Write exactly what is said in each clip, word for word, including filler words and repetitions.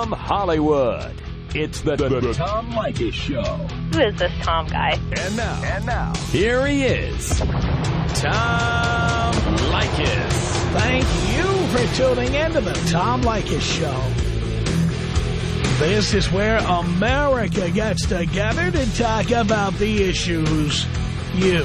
from Hollywood, it's the, the, the Tom Leykis Show. Who is this Tom guy? And now, and now, here he is, Tom Leykis. Thank you for tuning in to the Tom Leykis Show. This is where America gets together to talk about the issues you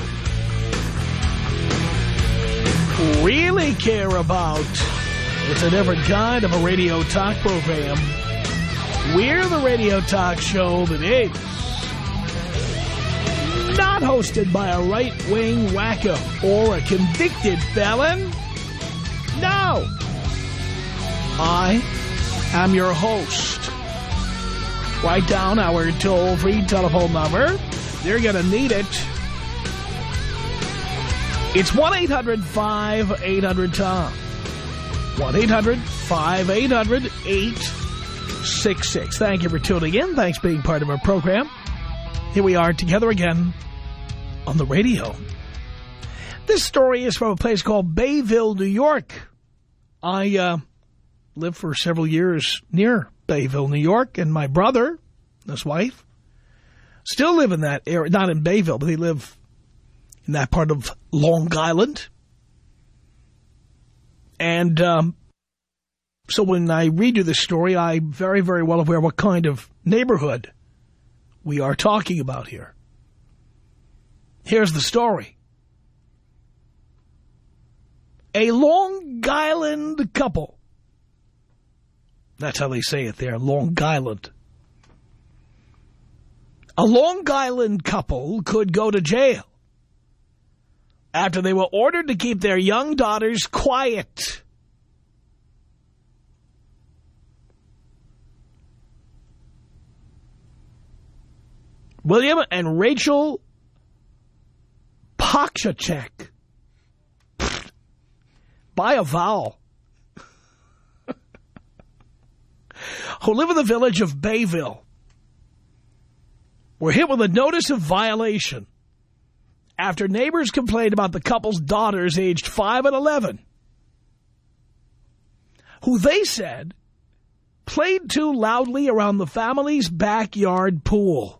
really care about. It's a different kind of a radio talk program. We're the radio talk show that is not hosted by a right-wing wacko or a convicted felon. No. I am your host. Write down our toll-free telephone number. You're going to need it. It's one eight hundred five eight hundred Tom. one eight hundred five eight hundred eight six six. Thank you for tuning in. Thanks for being part of our program. Here we are together again on the radio. This story is from a place called Bayville, New York. I uh, lived for several years near Bayville, New York, and my brother, his wife, still live in that area. Not in Bayville, but they live in that part of Long Island. And um, so when I read you this story, I'm very, very well aware what kind of neighborhood we are talking about here. Here's the story. A Long Island couple. That's how they say it there, Long Island. A Long Island couple could go to jail after they were ordered to keep their young daughters quiet. William and Rachel Pakshachek. By a vowel. Who live in the village of Bayville, were hit with a notice of violation after neighbors complained about the couple's daughters aged five and eleven, who they said played too loudly around the family's backyard pool.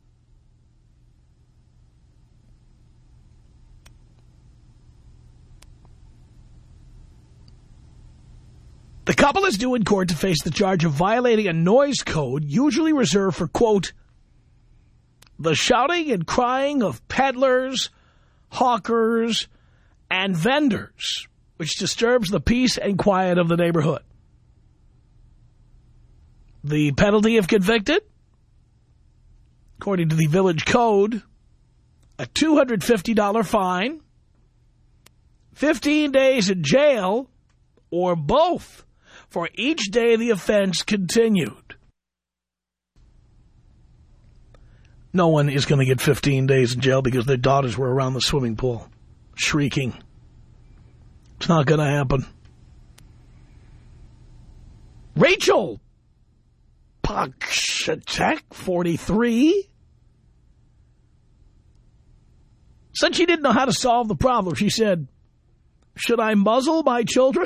The couple is due in court to face the charge of violating a noise code usually reserved for, quote, the shouting and crying of peddlers, hawkers, and vendors, which disturbs the peace and quiet of the neighborhood. The penalty if convicted, according to the village code, a two hundred fifty dollar fine, fifteen days in jail, or both for each day the offense continued. No one is going to get fifteen days in jail because their daughters were around the swimming pool, shrieking. It's not going to happen. Rachel Pakshachek, forty-three, said she didn't know how to solve the problem. She said, should I muzzle my children?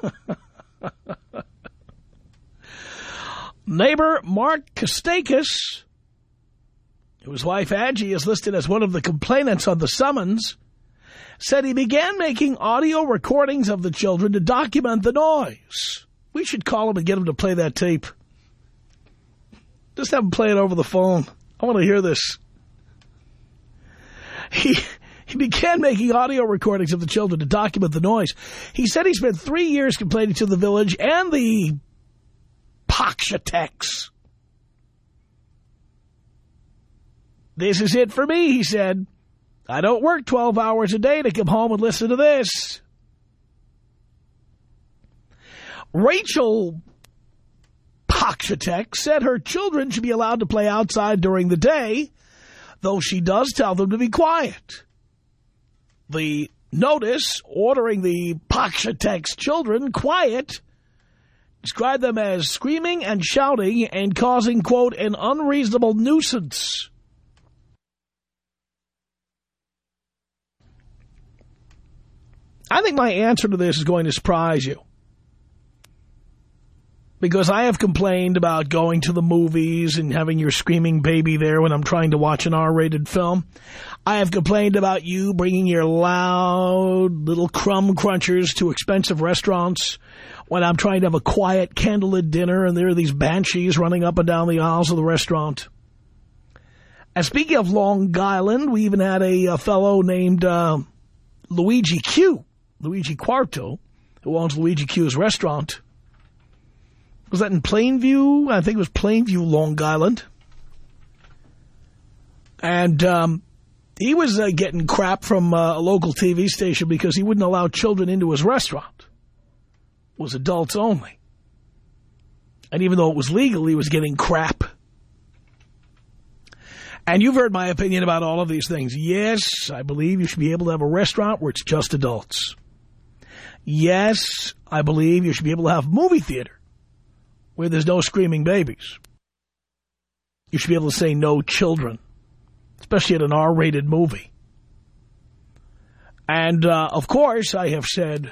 Neighbor Mark Kostakis, whose wife Angie is listed as one of the complainants on the summons, said he began making audio recordings of the children to document the noise. We should call him and get him to play that tape. Just have him play it over the phone. I want to hear this. He... He began making audio recordings of the children to document the noise. He said he spent three years complaining to the village and the Pakshacheks. This is it for me, he said. I don't work twelve hours a day to come home and listen to this. Rachel Pakshachek said her children should be allowed to play outside during the day, though she does tell them to be quiet. The notice ordering the Pakshachek's children quiet described them as screaming and shouting and causing, quote, an unreasonable nuisance. I think my answer to this is going to surprise you. Because I have complained about going to the movies and having your screaming baby there when I'm trying to watch an R rated film. I have complained about you bringing your loud little crumb crunchers to expensive restaurants when I'm trying to have a quiet candlelit dinner and there are these banshees running up and down the aisles of the restaurant. And speaking of Long Island, we even had a, a fellow named uh, Luigi Q, Luigi Quarto, who owns Luigi Q's restaurant. Was that in Plainview? I think it was Plainview, Long Island. And um, he was uh, getting crap from uh, a local T V station because he wouldn't allow children into his restaurant. It was adults only. And even though it was legal, he was getting crap. And you've heard my opinion about all of these things. Yes, I believe you should be able to have a restaurant where it's just adults. Yes, I believe you should be able to have a movie theater where there's no screaming babies. You should be able to say no children, especially at an R rated movie. And, uh, of course, I have said,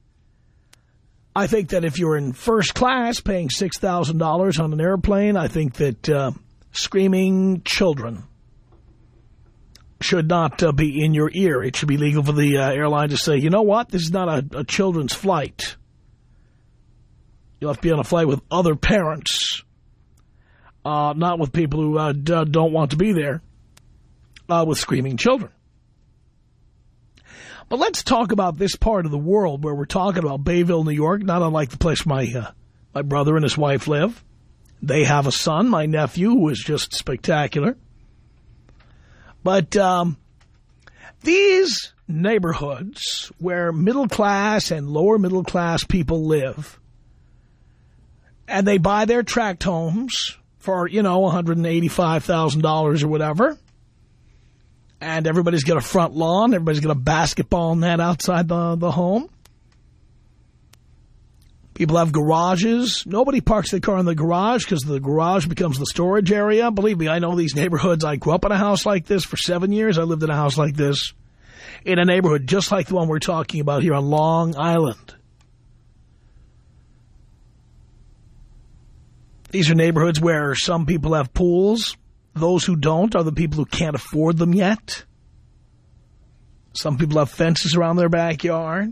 I think that if you're in first class paying six thousand dollars on an airplane, I think that uh, screaming children should not uh, be in your ear. It should be legal for the uh, airline to say, you know what, this is not a, a children's flight. You'll have to be on a flight with other parents, uh, not with people who uh, d don't want to be there, uh, with screaming children. But let's talk about this part of the world where we're talking about Bayville, New York, not unlike the place my, uh, my brother and his wife live. They have a son, my nephew, who is just spectacular. But um, these neighborhoods where middle-class and lower-middle-class people live, and they buy their tract homes for, you know, one hundred eighty-five thousand dollars or whatever, and everybody's got a front lawn, everybody's got a basketball net outside the, the home. People have garages. Nobody parks their car in the garage because the garage becomes the storage area. Believe me, I know these neighborhoods. I grew up in a house like this for seven years. I lived in a house like this in a neighborhood just like the one we're talking about here on Long Island. These are neighborhoods where some people have pools. Those who don't are the people who can't afford them yet. Some people have fences around their backyard.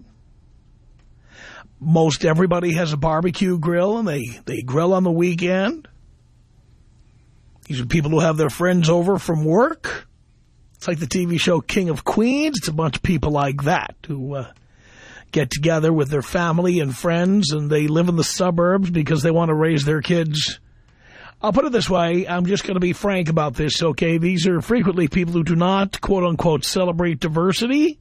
Most everybody has a barbecue grill, and they, they grill on the weekend. These are people who have their friends over from work. It's like the T V show King of Queens. It's a bunch of people like that who uh, get together with their family and friends, and they live in the suburbs because they want to raise their kids. I'll put it this way. I'm just going to be frank about this, okay? These are frequently people who do not, quote-unquote, celebrate diversity.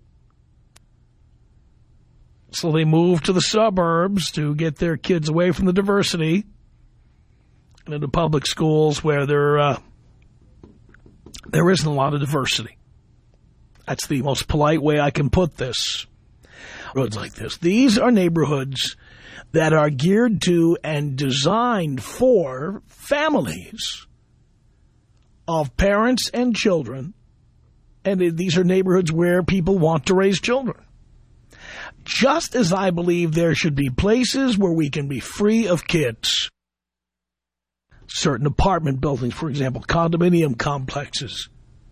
So they move to the suburbs to get their kids away from the diversity and into public schools where there, uh, there isn't a lot of diversity. That's the most polite way I can put this. Roads like this. These are neighborhoods that are geared to and designed for families of parents and children. And these are neighborhoods where people want to raise children. Just as I believe there should be places where we can be free of kids. Certain apartment buildings, for example, condominium complexes,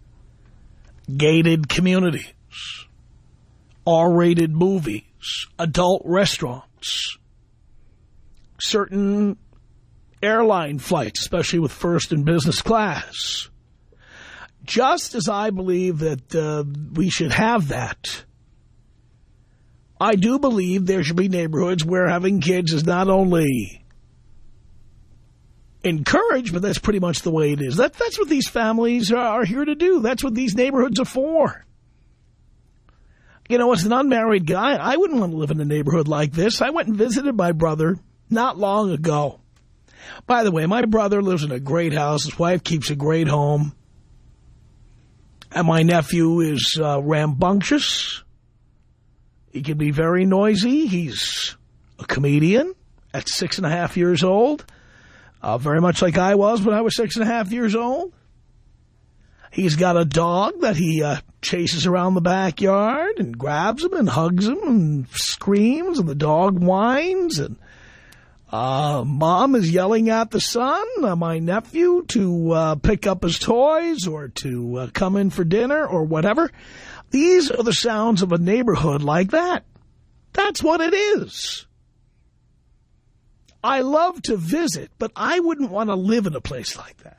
gated communities, R rated movies, adult restaurants, certain airline flights, especially with first and business class. Just as I believe that uh, we should have that, I do believe there should be neighborhoods where having kids is not only encouraged, but that's pretty much the way it is. That, that's what these families are, are here to do. That's what these neighborhoods are for. You know, as an unmarried guy, I wouldn't want to live in a neighborhood like this. I went and visited my brother not long ago. By the way, my brother lives in a great house. His wife keeps a great home. And my nephew is uh, rambunctious. He can be very noisy. He's a comedian at six and a half years old. Uh, very much like I was when I was six and a half years old. He's got a dog that he uh, chases around the backyard and grabs him and hugs him and screams, and the dog whines. And Uh, Mom is yelling at the son, uh, my nephew, to uh, pick up his toys or to uh, come in for dinner or whatever. These are the sounds of a neighborhood like that. That's what it is. I love to visit, but I wouldn't want to live in a place like that.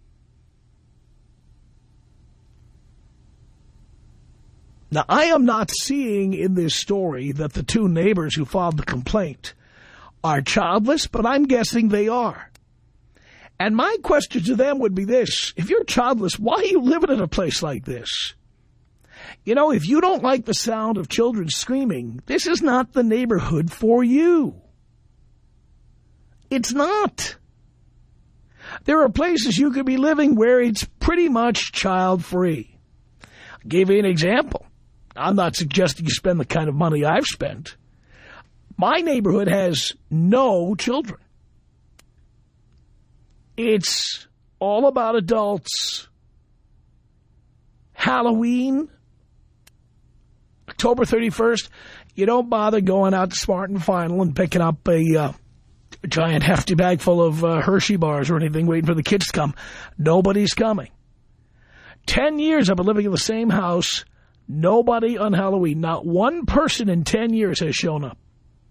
Now, I am not seeing in this story that the two neighbors who filed the complaint are childless, but I'm guessing they are. And my question to them would be this: if you're childless, why are you living in a place like this? You know, if you don't like the sound of children screaming, this is not the neighborhood for you. It's not. There are places you could be living where it's pretty much child-free. I gave you an example. I'm not suggesting you spend the kind of money I've spent. My neighborhood has no children. It's all about adults. Halloween, October thirty-first, you don't bother going out to Smart and Final and picking up a, uh, a giant hefty bag full of uh, Hershey bars or anything, waiting for the kids to come. Nobody's coming. Ten years I've been living in the same house. Nobody on Halloween. Not one person in ten years has shown up.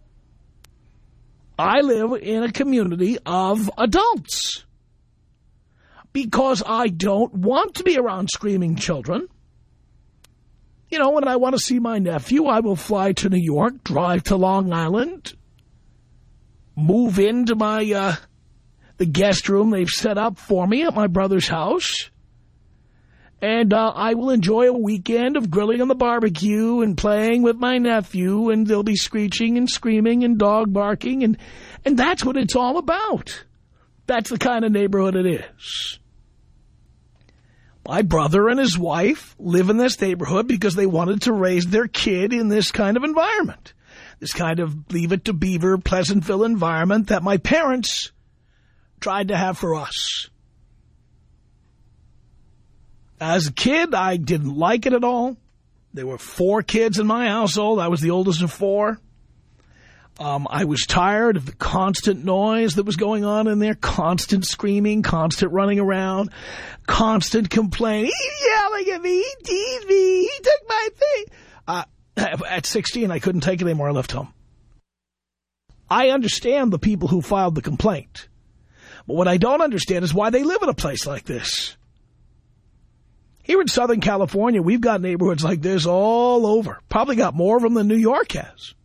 I live in a community of adults because I don't want to be around screaming children. You know, when I want to see my nephew, I will fly to New York, drive to Long Island, move into my uh, the guest room they've set up for me at my brother's house. And uh, I will enjoy a weekend of grilling on the barbecue and playing with my nephew, and they'll be screeching and screaming and dog barking, and, and that's what it's all about. That's the kind of neighborhood it is. My brother and his wife live in this neighborhood because they wanted to raise their kid in this kind of environment, this kind of Leave It to Beaver, Pleasantville environment that my parents tried to have for us. As a kid, I didn't like it at all. There were four kids in my household. I was the oldest of four. Um, I was tired of the constant noise that was going on in there, constant screaming, constant running around, constant complaining. He's yelling at me. He teased me. He took my thing. Uh, at sixteen, I couldn't take it anymore. I left home. I understand the people who filed the complaint. But what I don't understand is why they live in a place like this. Here in Southern California, we've got neighborhoods like this all over. Probably got more of them than New York has.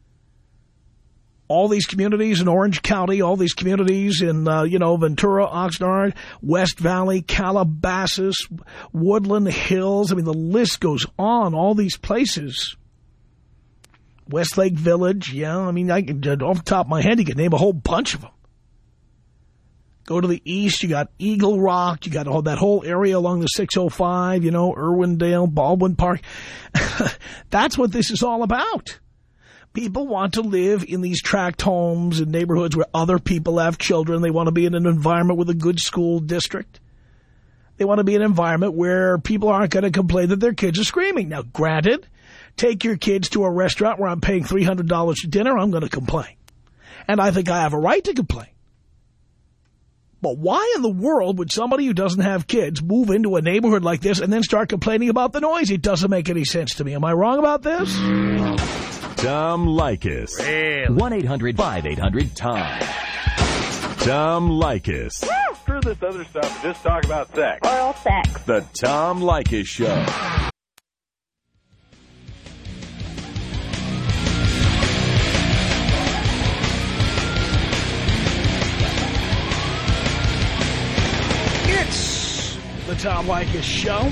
All these communities in Orange County, all these communities in, uh, you know, Ventura, Oxnard, West Valley, Calabasas, Woodland Hills. I mean, the list goes on, all these places. Westlake Village, yeah. I mean, I can, off the top of my head, you could name a whole bunch of them. Go to the east, you got Eagle Rock, you got all that whole area along the six oh five, you know, Irwindale, Baldwin Park. That's what this is all about. People want to live in these tract homes and neighborhoods where other people have children. They want to be in an environment with a good school district. They want to be in an environment where people aren't going to complain that their kids are screaming. Now, granted, take your kids to a restaurant where I'm paying three hundred dollars for dinner, I'm going to complain. And I think I have a right to complain. But why in the world would somebody who doesn't have kids move into a neighborhood like this and then start complaining about the noise? It doesn't make any sense to me. Am I wrong about this? Tom Leykis. Really? one eight hundred five eight hundred Tom. Tom Leykis. Woo! Screw this other stuff. Just talk about sex. Oral sex. The Tom Leykis Show. The Tom Leykis Show.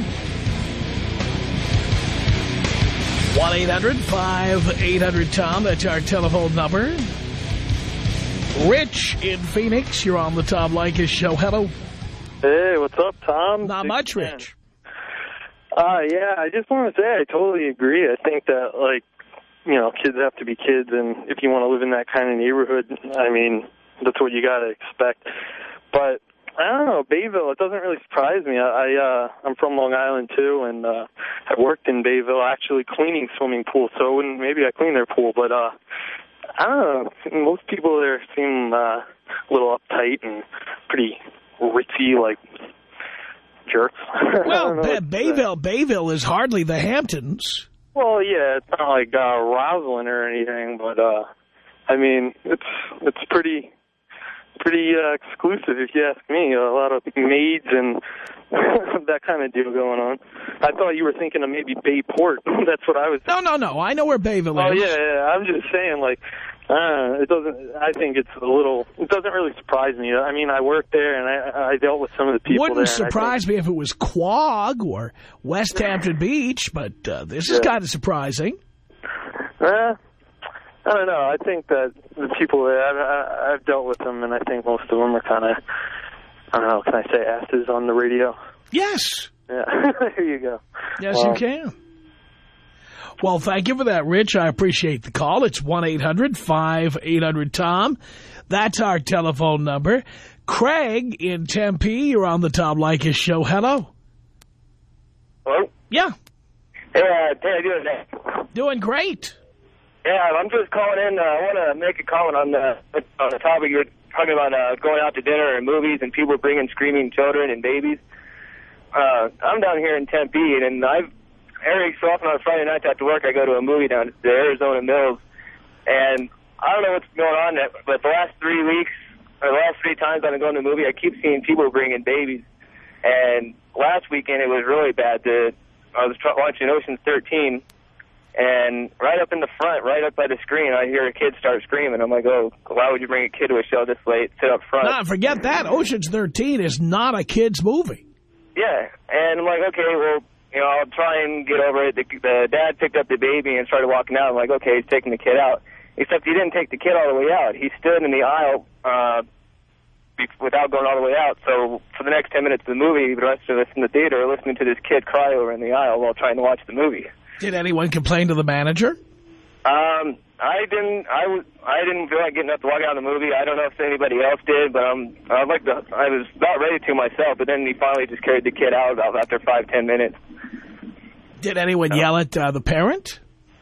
one eight hundred five eight hundred Tom. That's our telephone number. Rich in Phoenix, you're on the Tom Leykis Show. Hello. Hey, what's up, Tom? Not much, Rich. Uh, yeah, I just want to say I totally agree. I think that, like, you know, kids have to be kids, and if you want to live in that kind of neighborhood, I mean, that's what you got to expect. But I don't know, Bayville, it doesn't really surprise me. I, I uh, I'm from Long Island too, and uh, I worked in Bayville actually cleaning swimming pools. So when maybe I clean their pool, but uh, I don't know. Most people there seem uh, a little uptight and pretty ritzy, like jerks. Well, Ba- Bayville, Bayville is hardly the Hamptons. Well, yeah, it's not like uh, Roslyn or anything, but uh, I mean, it's it's pretty pretty uh, exclusive, if you ask me. A lot of maids and that kind of deal going on. I thought you were thinking of maybe Bayport. That's what I was thinking. No, no, no. I know where Bayville oh, is. Oh, yeah, yeah. I'm just saying, like, uh, it doesn't, I think it's a little, it doesn't really surprise me. I mean, I worked there, and I, I dealt with some of the people Wouldn't there. Wouldn't surprise think, me if it was Quogue or West Hampton Beach, but uh, this yeah. is kind of surprising. Uh, I don't know. I think that the people there, I've, I, I've dealt with them, and I think most of them are kind of, I don't know, can I say asses on the radio? Yes. Yeah, there you go. Yes, well, you can. Well, thank you for that, Rich. I appreciate the call. It's one eight hundred five eight hundred Tom. That's our telephone number. Craig in Tempe, you're on the Tom Leykis show. Hello. Hello? Yeah. Hey, uh, how you doing today? Doing great. Yeah, I'm just calling in. Uh, I want to make a comment on the on the topic you're talking about, uh, going out to dinner and movies and people bringing screaming children and babies. Uh, I'm down here in Tempe, and I've every so often on Friday nights after work, I go to a movie down at the Arizona Mills, and I don't know what's going on, but the last three weeks, or the last three times I've been going to a movie, I keep seeing people bringing babies, and last weekend it was really bad. The, I was watching Ocean's thirteen, and right up in the front, right up by the screen, I hear a kid start screaming. I'm like, oh, why would you bring a kid to a show this late, sit up front? No, forget that. Ocean's thirteen is not a kid's movie. Yeah, and I'm like, okay, well, you know, I'll try and get over it. The, the dad picked up the baby and started walking out. I'm like, okay, he's taking the kid out. Except he didn't take the kid all the way out. He stood in the aisle uh, without going all the way out. So for the next ten minutes of the movie, the rest of us in the theater are listening to this kid cry over in the aisle while trying to watch the movie. Did anyone complain to the manager? Um, I didn't. I was. I didn't feel like getting up to walk out of the movie. I don't know if anybody else did, but um, I'd like to. I was about ready to myself, but then he finally just carried the kid out after five, ten minutes. Did anyone yell at uh, the parent?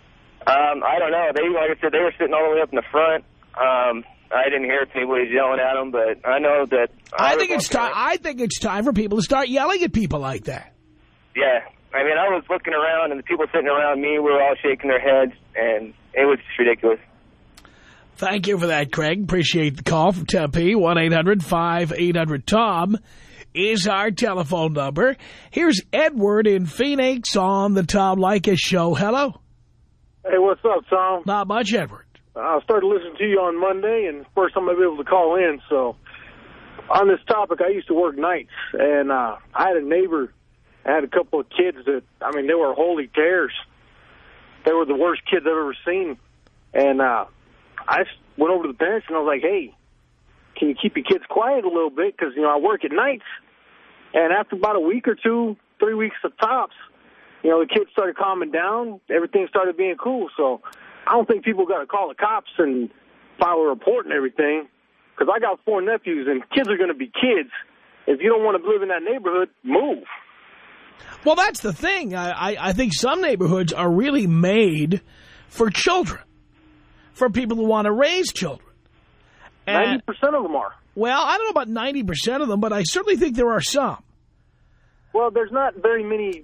Um, I don't know. They, like I said, they were sitting all the way up in the front. Um, I didn't hear if anybody was yelling at them, but I know that. I, I think it's time. I think it's time for people to start yelling at people like that. Yeah. I mean, I was looking around, and the people sitting around me were all shaking their heads, and it was just ridiculous. Thank you for that, Craig. Appreciate the call from Tempe. one eight hundred five eight hundred Tom is our telephone number. Here's Edward in Phoenix on the Tom Leykis show. Hello. Hey, what's up, Tom? Not much, Edward. I started listening to you on Monday, and first time I'll be able to call in. So on this topic, I used to work nights, and uh, I had a neighbor. I had a couple of kids that, I mean, they were holy terrors. They were the worst kids I've ever seen. And uh, I went over to the parents, and I was like, hey, can you keep your kids quiet a little bit? Because, you know, I work at nights. And after about a week or two, three weeks of tops, you know, the kids started calming down. Everything started being cool. So I don't think people got to call the cops and file a report and everything. Because I got four nephews, and kids are going to be kids. If you don't want to live in that neighborhood, move. Well, that's the thing. I, I, I think some neighborhoods are really made for children, for people who want to raise children. ninety percent of them are. Well, I don't know about ninety percent of them, but I certainly think there are some. Well, there's not very many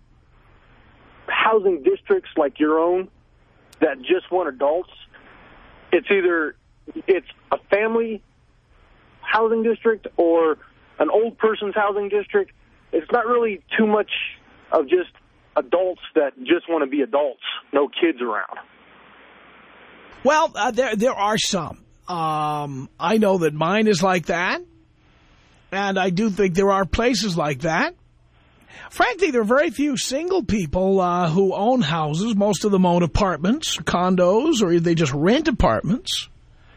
housing districts like your own that just want adults. It's either it's a family housing district or an old person's housing district. It's not really too much of just adults that just want to be adults, no kids around. Well, uh, there there are some. Um, I know that mine is like that, and I do think there are places like that. Frankly, there are very few single people uh, who own houses. Most of them own apartments, condos, or they just rent apartments.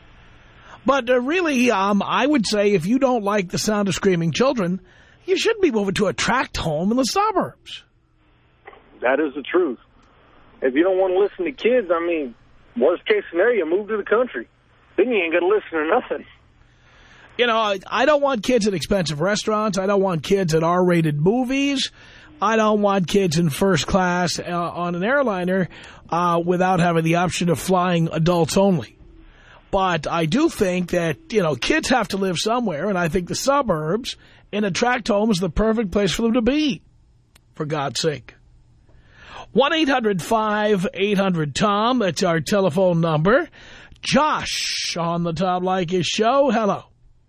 But uh, really, um, I would say if you don't like the sound of screaming children, you shouldn't be moving to a tract home in the suburbs. That is the truth. If you don't want to listen to kids, I mean, worst case scenario, move to the country. Then you ain't going to listen to nothing. You know, I, I don't want kids at expensive restaurants. I don't want kids at R-rated movies. I don't want kids in first class uh, on an airliner uh, without having the option of flying adults only. But I do think that, you know, kids have to live somewhere, and I think the suburbs in a tract home is the perfect place for them to be, for God's sake. one eight hundred five eight hundred Tom, that's our telephone number. Josh on the Tom Leykis show. Hello.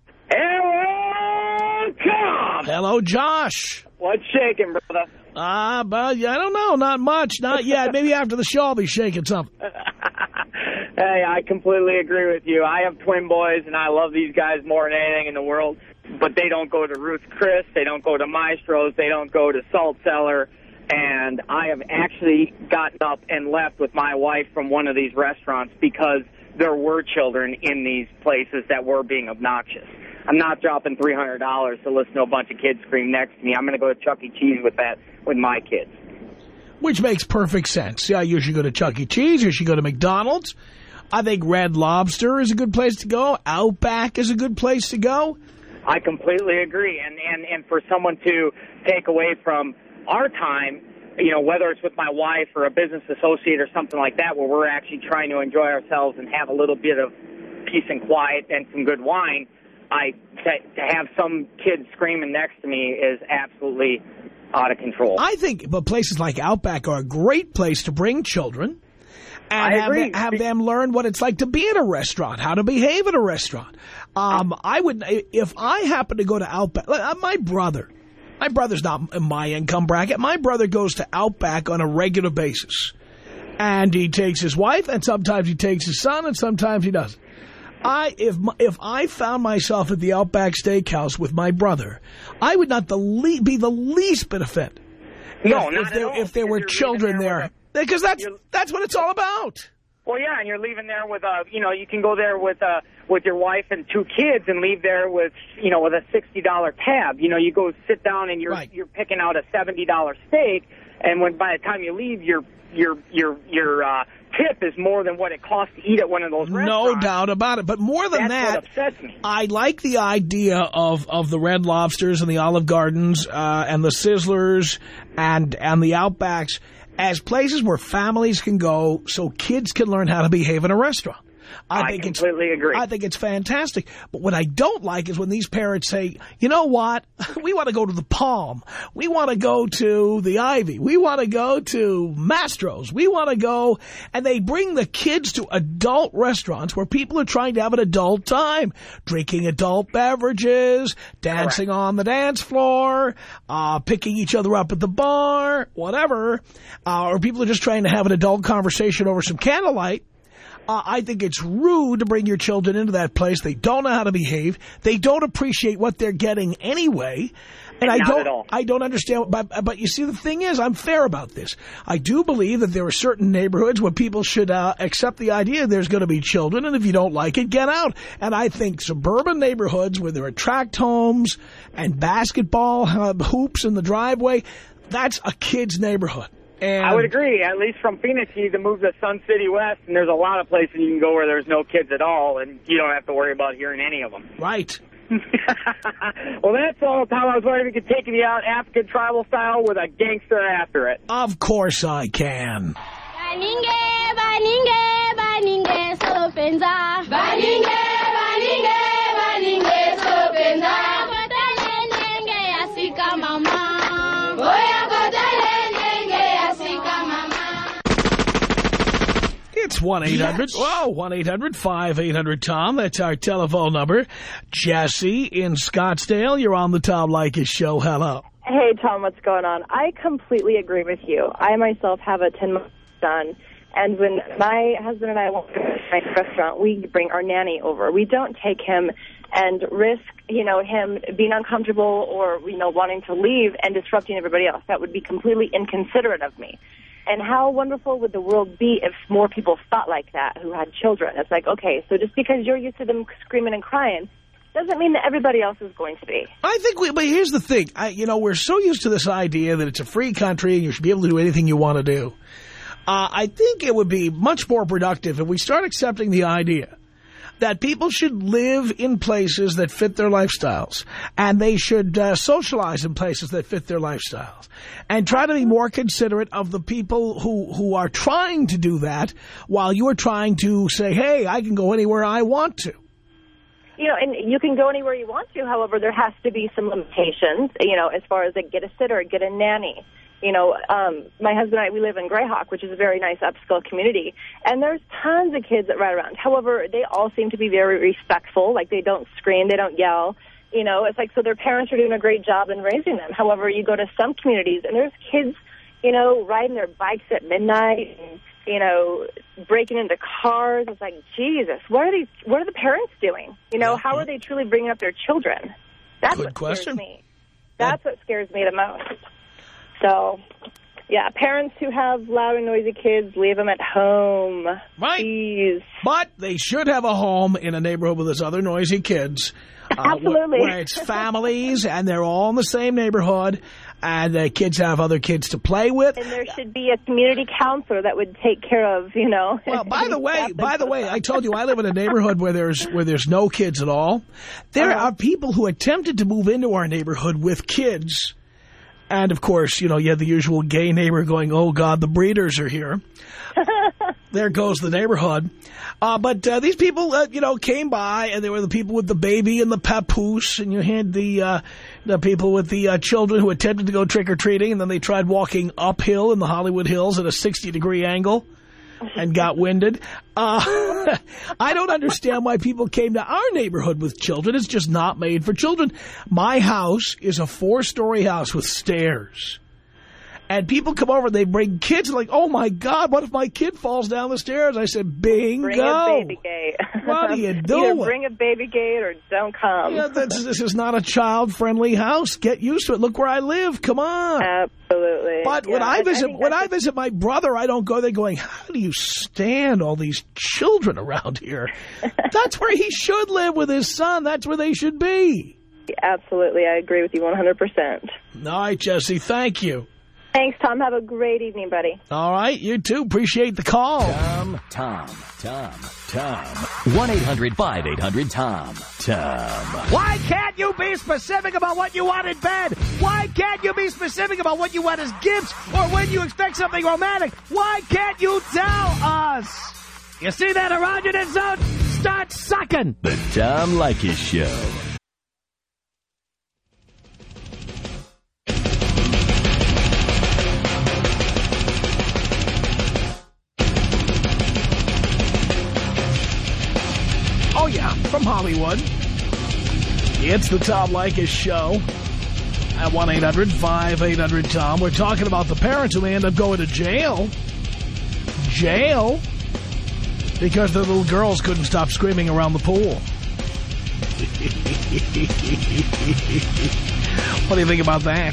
Hello, Tom. Hello, Josh. What's shaking, brother? Ah, uh, but I don't know, not much, not yet. Maybe after the show I'll be shaking something. Hey, I completely agree with you. I have twin boys, and I love these guys more than anything in the world. But they don't go to Ruth's Chris, they don't go to Maestro's, they don't go to Salt Cellar. And I have actually gotten up and left with my wife from one of these restaurants because there were children in these places that were being obnoxious. I'm not dropping three hundred dollars to listen to a bunch of kids scream next to me. I'm going to go to Chuck E. Cheese with that, with my kids. Which makes perfect sense. Yeah, you should go to Chuck E. Cheese, you should go to McDonald's. I think Red Lobster is a good place to go. Outback is a good place to go. I completely agree. And, and, and for someone to take away from our time, you know, whether it's with my wife or a business associate or something like that, where we're actually trying to enjoy ourselves and have a little bit of peace and quiet and some good wine, I to, to have some kid screaming next to me is absolutely out of control. I think but places like Outback are a great place to bring children and I have, agree. have them learn what it's like to be in a restaurant, how to behave in a restaurant. Um, I would, if I happen to go to Outback, my brother, my brother's not in my income bracket. My brother goes to Outback on a regular basis. And he takes his wife, and sometimes he takes his son, and sometimes he doesn't. I if if I found myself at the Outback Steakhouse with my brother, I would not the le be the least bit offended. No, if, not if there, at all. If there were children there, there because that's that's what it's all about. Well, yeah, and you're leaving there with a, you know, you can go there with a with your wife and two kids and leave there with, you know, with a sixty dollar tab. You know, you go sit down and you're right. you're picking out a seventy dollar steak, and when by the time you leave, your your your your uh, tip is more than what it costs to eat at one of those restaurants. No doubt about it. But more than That's that, what upsets me. I like the idea of of the Red Lobsters and the Olive Gardens uh, and the Sizzlers and and the Outbacks as places where families can go so kids can learn how to behave in a restaurant. I, I think completely it's, agree. I think it's fantastic. But what I don't like is when these parents say, you know what, we want to go to the Palm. We want to go to the Ivy. We want to go to Mastro's. We want to go, and they bring the kids to adult restaurants where people are trying to have an adult time, drinking adult beverages, dancing Correct. on the dance floor, uh, picking each other up at the bar, whatever, uh, or people are just trying to have an adult conversation over some candlelight. Uh, I think it's rude to bring your children into that place. They don't know how to behave. They don't appreciate what they're getting anyway. And Not I don't, at all. I don't understand. But, but you see, the thing is, I'm fair about this. I do believe that there are certain neighborhoods where people should uh, accept the idea there's going to be children, and if you don't like it, get out. And I think suburban neighborhoods where there are tract homes and basketball uh, hoops in the driveway, that's a kid's neighborhood. And I would agree. At least from Phoenix, you need to move to Sun City West, and there's a lot of places you can go where there's no kids at all, and you don't have to worry about hearing any of them. Right. Well, that's all, Tom. I was wondering if you could take me out African tribal style with a gangster after it. Of course I can. Baninge, baninge, baninge, solo penza. Baninge, baninge, baninge, solo penza. Kotale nenge asika mama. Oya kotale nenge asika mama. It's one eight hundred, whoa, one eight hundred five eight hundred Tom. That's our telephone number. Jesse in Scottsdale, you're on the Tom Leykis show. Hello. Hey, Tom, what's going on? I completely agree with you. I myself have a ten-month son, and when my husband and I walk to a nice restaurant, we bring our nanny over. We don't take him and risk, you know, him being uncomfortable or, you know, wanting to leave and disrupting everybody else. That would be completely inconsiderate of me. And how wonderful would the world be if more people thought like that who had children? It's like, okay, so just because you're used to them screaming and crying doesn't mean that everybody else is going to be. I think, we, but here's the thing. I, you know, we're so used to this idea that it's a free country and you should be able to do anything you want to do. Uh, I think it would be much more productive if we start accepting the idea that people should live in places that fit their lifestyles, and they should uh, socialize in places that fit their lifestyles, and try to be more considerate of the people who, who are trying to do that while you're trying to say, hey, I can go anywhere I want to. You know, and you can go anywhere you want to. However, there has to be some limitations, you know, as far as like get a sitter, get a nanny. You know, um, my husband and I, we live in Greyhawk, which is a very nice upscale community, and there's tons of kids that ride around. However, they all seem to be very respectful. Like, they don't scream, they don't yell. You know, it's like, so their parents are doing a great job in raising them. However, you go to some communities, and there's kids, you know, riding their bikes at midnight and, you know, breaking into cars. It's like, Jesus, what are these, what are the parents doing? You know, how are they truly bringing up their children? That's Good what question. scares me. That's what scares me the most. So, yeah, parents who have loud and noisy kids, leave them at home. Right. Please. But they should have a home in a neighborhood with those other noisy kids. Uh, Absolutely. Where, where it's families, and they're all in the same neighborhood, and the kids have other kids to play with. And there should be a community counselor that would take care of, you know. Well, by the way, by the way, I told you I live in a neighborhood where there's where there's no kids at all. There uh-huh. are people who attempted to move into our neighborhood with kids. And, of course, you know, you have the usual gay neighbor going, oh, God, the breeders are here. There goes the neighborhood. Uh, but uh, these people, uh, you know, came by, and they were the people with the baby and the papoose, and you had the uh, the people with the uh, children who attempted to go trick-or-treating, and then they tried walking uphill in the Hollywood Hills at a sixty degree angle and got winded. Uh, I don't understand why people came to our neighborhood with children. It's just not made for children. My house is a four-story house with stairs. And people come over, they bring kids, like, oh, my God, what if my kid falls down the stairs? I said, bingo. Bring a baby gate. What are you doing? Either bring a baby gate or don't come. Yeah, that's, this is not a child-friendly house. Get used to it. Look where I live. Come on. Absolutely. But yeah, when I visit I when I visit my brother, I don't go there going, how do you stand all these children around here? That's where he should live with his son. That's where they should be. Absolutely. I agree with you one hundred percent. All right, Jesse. Thank you. Thanks, Tom. Have a great evening, buddy. All right, you too. Appreciate the call. Tom, Tom, Tom, Tom. one eight hundred five eight hundred Tom. Tom. Why can't you be specific about what you want in bed? Why can't you be specific about what you want as gifts or when you expect something romantic? Why can't you tell us? You see that erogenous zone? Start sucking. The Tom Leykis Show. Oh, yeah, from Hollywood. It's the Tom Leykis Show at one eight hundred five eight hundred Tom. We're talking about the parents who may end up going to jail. Jail. Because the little girls couldn't stop screaming around the pool. What do you think about that?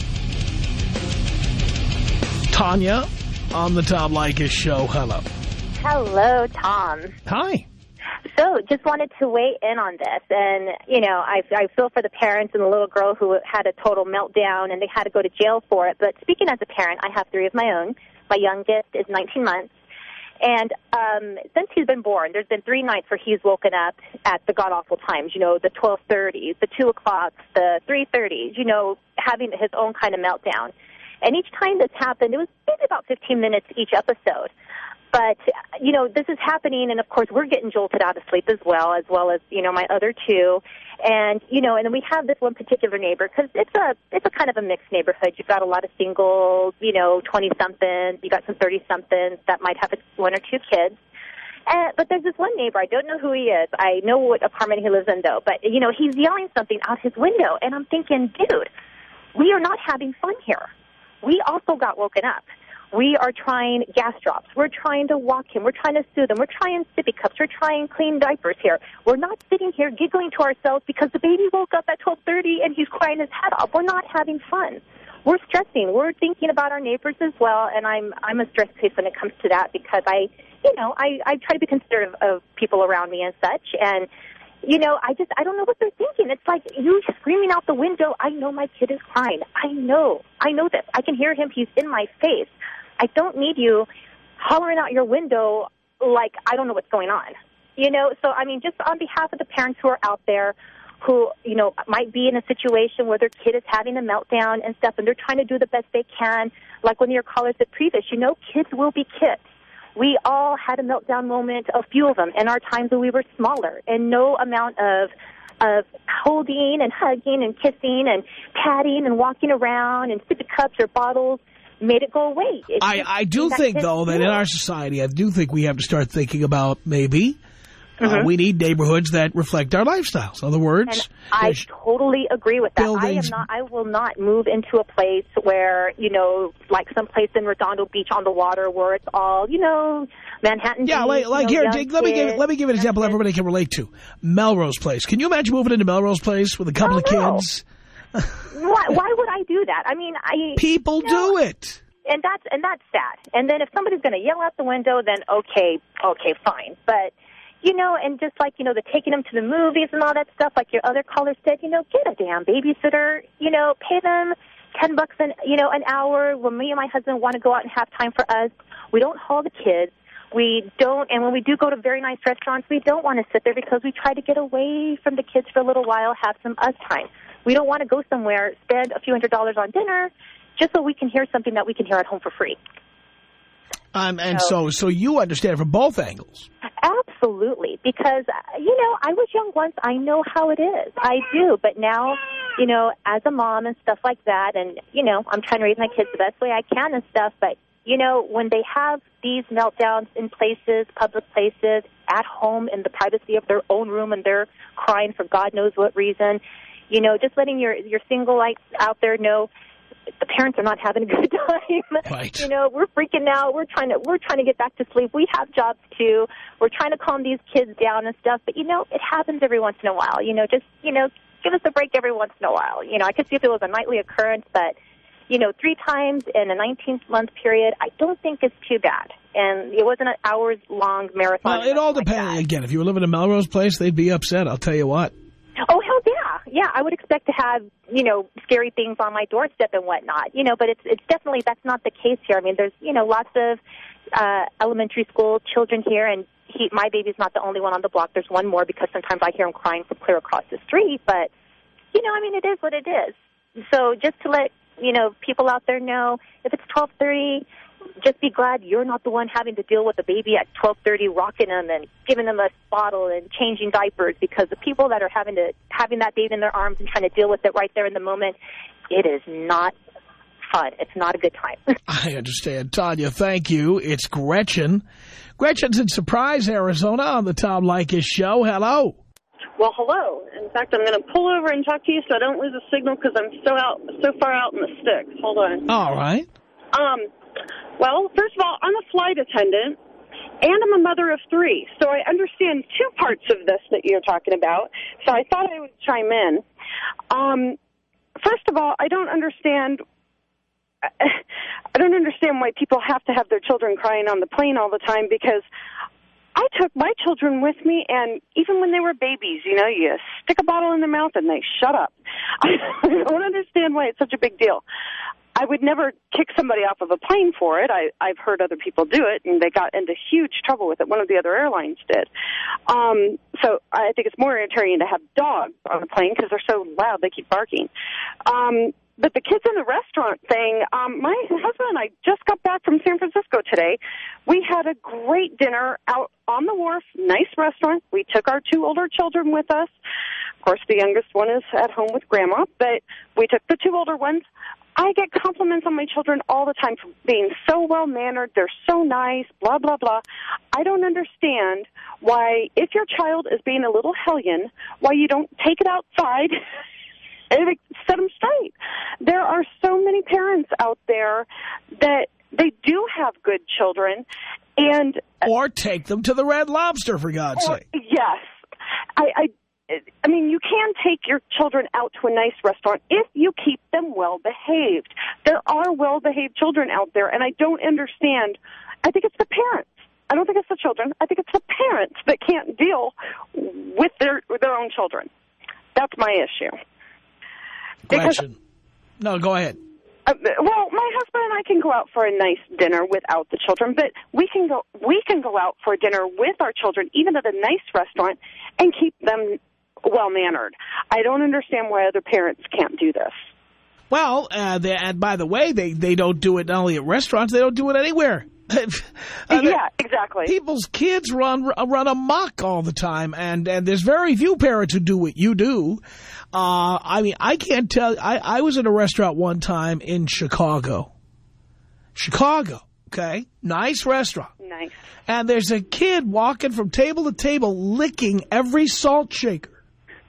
Tanya on the Tom Leykis Show. Hello. Hello, Tom. Hi. So, just wanted to weigh in on this, and, you know, I, I feel for the parents and the little girl who had a total meltdown, and they had to go to jail for it, but speaking as a parent, I have three of my own. My youngest is nineteen months, and um, since he's been born, there's been three nights where he's woken up at the god-awful times, you know, the twelve thirties, the two o'clocks, the three thirties, you know, having his own kind of meltdown. And each time this happened, it was maybe about fifteen minutes each episode. But, you know, this is happening, and, of course, we're getting jolted out of sleep as well, as well as, you know, my other two. And, you know, and then we have this one particular neighbor, because it's a it's a kind of a mixed neighborhood. You've got a lot of singles, you know, twenty-somethings. You got some thirty-somethings that might have one or two kids. And, but there's this one neighbor. I don't know who he is. I know what apartment he lives in, though. But, you know, he's yelling something out his window, and I'm thinking, dude, we are not having fun here. We also got woken up. We are trying gas drops. We're trying to walk him. We're trying to soothe him. We're trying sippy cups. We're trying clean diapers here. We're not sitting here giggling to ourselves because the baby woke up at twelve thirty and he's crying his head off. We're not having fun. We're stressing. We're thinking about our neighbors as well, and I'm I'm a stress case when it comes to that because I, you know, I, I try to be considerate of people around me and such, and, you know, I just, I don't know what they're thinking. It's like you screaming out the window, I know my kid is crying. I know. I know this. I can hear him. He's in my face. I don't need you hollering out your window like I don't know what's going on. You know, so, I mean, just on behalf of the parents who are out there who, you know, might be in a situation where their kid is having a meltdown and stuff, and they're trying to do the best they can, like one of your callers said previous, you know, kids will be kids. We all had a meltdown moment, a few of them, in our times when we were smaller, and no amount of of holding and hugging and kissing and patting and walking around and sipping cups or bottles made it go away. It's I, I do think, though, that in our society, I do think we have to start thinking about maybe mm-hmm. uh, we need neighborhoods that reflect our lifestyles. In other words, and I totally agree with that. Buildings. I am not. I will not move into a place where, you know, like some place in Redondo Beach on the water where it's all, you know, Manhattan. Yeah, Beach, like, like you know, here, Dick, let me give let me give an example everybody can relate to. Melrose Place. Can you imagine moving into Melrose Place with a couple oh, of no. kids? why, why would I do that? I mean, I people you know, do it, and that's and that's sad. And then if somebody's going to yell out the window, then okay, okay, fine. But you know, and just like you know, the taking them to the movies and all that stuff, like your other caller said, you know, get a damn babysitter. You know, pay them ten bucks an you know an hour. When me and my husband want to go out and have time for us, we don't haul the kids. We don't, and when we do go to very nice restaurants, we don't want to sit there because we try to get away from the kids for a little while, have some us time. We don't want to go somewhere, spend a few hundred dollars on dinner, just so we can hear something that we can hear at home for free. Um, and so, so you understand from both angles. Absolutely, because, you know, I was young once. I know how it is. I do. But now, you know, as a mom and stuff like that, and, you know, I'm trying to raise my kids the best way I can and stuff, but, you know, when they have these meltdowns in places, public places, at home in the privacy of their own room, and they're crying for God knows what reason, you know, just letting your, your single lights out there know the parents are not having a good time. Right. You know, we're freaking out. We're trying to we're trying to get back to sleep. We have jobs too. We're trying to calm these kids down and stuff. But you know, it happens every once in a while. You know, just you know, give us a break every once in a while. You know, I could see if it was a nightly occurrence, but you know, three times in a nineteen month period, I don't think it's too bad. And it wasn't an hours long marathon. Well, it all depends. Like again, if you were living in Melrose Place, they'd be upset. I'll tell you what. Oh, hell yeah. Yeah, I would expect to have, you know, scary things on my doorstep and whatnot, you know, but it's it's definitely, that's not the case here. I mean, there's, you know, lots of uh, elementary school children here, and he, my baby's not the only one on the block. There's one more because sometimes I hear him crying from clear across the street, but, you know, I mean, it is what it is. So just to let, you know, people out there know, if it's twelve thirty, just be glad you're not the one having to deal with the baby at twelve thirty, rocking them and giving them a bottle and changing diapers, because the people that are having to having that baby in their arms and trying to deal with it right there in the moment, it is not fun. It's not a good time. I understand. Tanya, thank you. It's Gretchen. Gretchen's in Surprise, Arizona on the Tom Leykis show. Hello. Well, hello. In fact, I'm going to pull over and talk to you so I don't lose a signal because I'm so out, so far out in the sticks. Hold on. All right. Um. Well, first of all, I'm a flight attendant, and I'm a mother of three, so I understand two parts of this that you're talking about, so I thought I would chime in. Um, first of all, I don't understand I don't understand why people have to have their children crying on the plane all the time, because I took my children with me, and even when they were babies, you know, you stick a bottle in their mouth and they shut up. I don't understand why it's such a big deal. I would never kick somebody off of a plane for it. I, I've heard other people do it, and they got into huge trouble with it. One of the other airlines did. Um, so I think it's more irritating to have dogs on the plane because they're so loud, they keep barking. Um, but the kids in the restaurant thing, um, my husband and I just got back from San Francisco today. We had a great dinner out on the wharf, nice restaurant. We took our two older children with us. Of course, the youngest one is at home with Grandma, but we took the two older ones. I get compliments on my children all the time for being so well-mannered. They're so nice, blah, blah, blah. I don't understand why, if your child is being a little hellion, why you don't take it outside and set them straight. There are so many parents out there that they do have good children. and Or take them to the Red Lobster, for God's or, sake. Yes. I... I I mean, you can take your children out to a nice restaurant if you keep them well-behaved. There are well-behaved children out there, and I don't understand. I think it's the parents. I don't think it's the children. I think it's the parents that can't deal with their with their own children. That's my issue. Question. No, go ahead. Uh, well, my husband and I can go out for a nice dinner without the children, but we can go we can go out for dinner with our children, even at a nice restaurant, and keep them well-mannered. I don't understand why other parents can't do this. Well, uh, they, and by the way, they, they don't do it not only at restaurants, they don't do it anywhere. uh, yeah, exactly. People's kids run run amok all the time, and, and there's very few parents who do what you do. Uh, I mean, I can't tell. I, I was in a restaurant one time in Chicago. Chicago, okay? Nice restaurant. Nice. And there's a kid walking from table to table licking every salt shaker.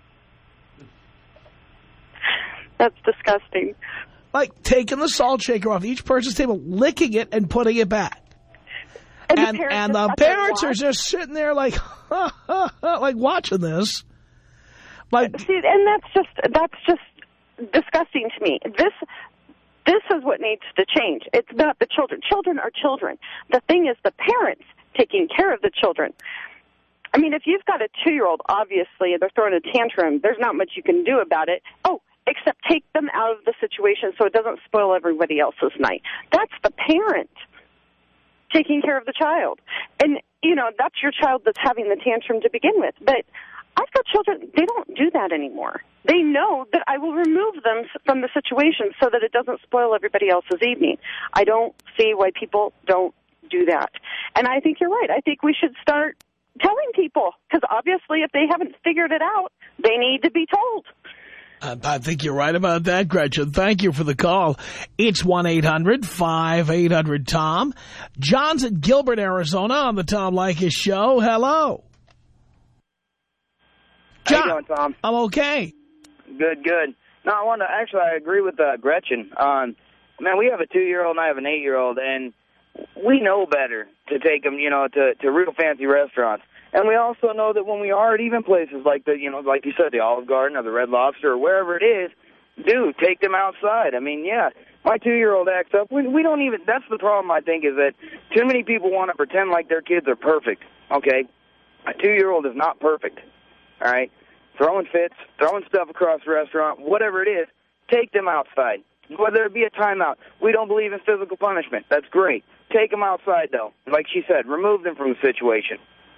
That's disgusting. Like taking the salt shaker off each person's table, licking it, and putting it back. And, and, the parents, and the parents are just sitting there like, like watching this. Like, see, and that's just that's just disgusting to me. This this is what needs to change. It's not the children. Children are children. The thing is the parents taking care of the children. I mean, if you've got a two-year-old, obviously, and they're throwing a tantrum, there's not much you can do about it. Oh, except take them out of the situation so it doesn't spoil everybody else's night. That's the parent taking care of the child. And, you know, that's your child that's having the tantrum to begin with. But I've got children, they don't do that anymore. They know that I will remove them from the situation so that it doesn't spoil everybody else's evening. I don't see why people don't do that. And I think you're right. I think we should start telling people, because obviously if they haven't figured it out, they need to be told. Uh, I think you're right about that, Gretchen. Thank you for the call. It's one eight hundred five eight hundred Tom. John's in Gilbert, Arizona on the Tom Leykis Show. Hello. John. How you doing, Tom? I'm okay. Good, good. No, I want to, actually, I agree with uh, Gretchen. Um, man, we have a two-year-old and I have an eight-year-old, and we know better to take them, you know, to, to real fancy restaurants. And we also know that when we are at even places like the, you know, like you said, the Olive Garden or the Red Lobster or wherever it is, do take them outside. I mean, yeah, my two-year-old acts up. We, we don't even, that's the problem, I think, is that too many people want to pretend like their kids are perfect, okay? A two-year-old is not perfect, all right? Throwing fits, throwing stuff across the restaurant, whatever it is, take them outside. Whether it be a timeout. We don't believe in physical punishment. That's great. Take them outside, though. Like she said, remove them from the situation.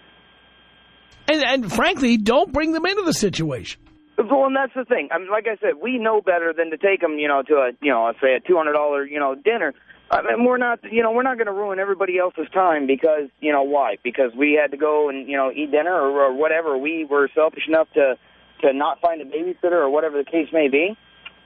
And, and frankly, don't bring them into the situation. Well, and that's the thing. I mean, like I said, we know better than to take them, you know, to a, you know, let's say a two hundred dollar, you know, dinner. I mean, we're not, you know, we're not going to ruin everybody else's time because, you know, why? Because we had to go and, you know, eat dinner or, or whatever. We were selfish enough to, to not find a babysitter or whatever the case may be.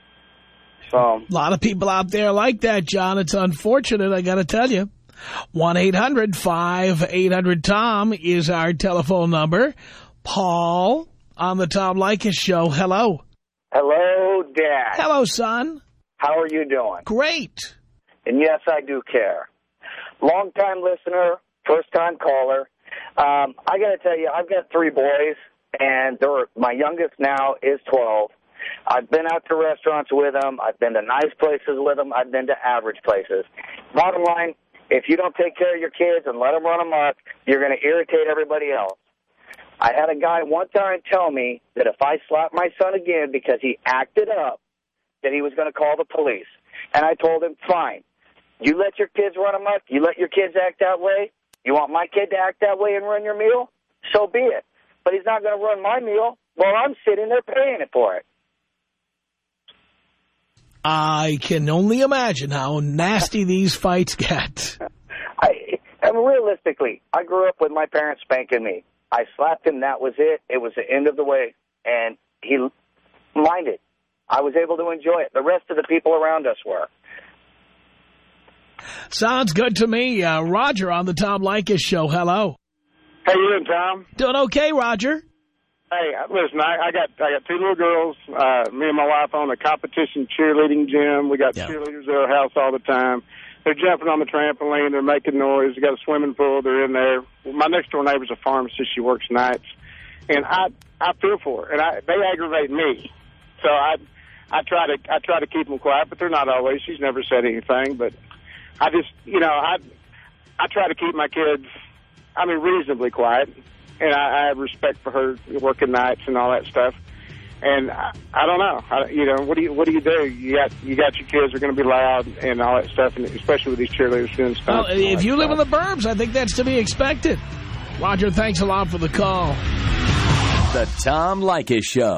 So a lot of people out there like that, John. It's unfortunate, I got to tell you. one eight hundred five eight hundred Tom is our telephone number. Paul on the Tom Leykis Show. Hello. Hello, Dad. Hello, son. How are you doing? Great. And yes, I do care. Long-time listener, first-time caller. Um, I got to tell you, I've got three boys, and they're, my youngest now is twelve. I've been out to restaurants with them. I've been to nice places with them. I've been to average places. Bottom line, if you don't take care of your kids and let them run amok, you're going to irritate everybody else. I had a guy one time tell me that if I slapped my son again because he acted up, that he was going to call the police. And I told him, fine. You let your kids run amok. You let your kids act that way. You want my kid to act that way and run your meal? So be it. But he's not going to run my meal while I'm sitting there paying it for it. I can only imagine how nasty these fights get. I, I mean, realistically, I grew up with my parents spanking me. I slapped him. That was it. It was the end of the way. And he minded. I was able to enjoy it. The rest of the people around us were. Sounds good to me. Uh, Roger on the Tom Leykis Show. Hello. How you doing, Tom? Doing okay, Roger. Hey, listen, I, I got I got two little girls. Uh, me and my wife own a competition cheerleading gym. We got yeah. cheerleaders at our house all the time. They're jumping on the trampoline. They're making noise. We got a swimming pool. They're in there. My next door neighbor's a pharmacist. She works nights, and I I feel for her, and I, they aggravate me. So I I try to I try to keep them quiet, but they're not always. She's never said anything, but I just you know I I try to keep my kids, I mean, reasonably quiet. And I, I have respect for her working nights and all that stuff. And I, I don't know. I, you know, what do you what do you do? You got you got your kids are going to be loud and all that stuff, and especially with these cheerleaders doing stuff. Well, if you live stuff. in the burbs, I think that's to be expected. Roger, thanks a lot for the call. The Tom Leykis Show.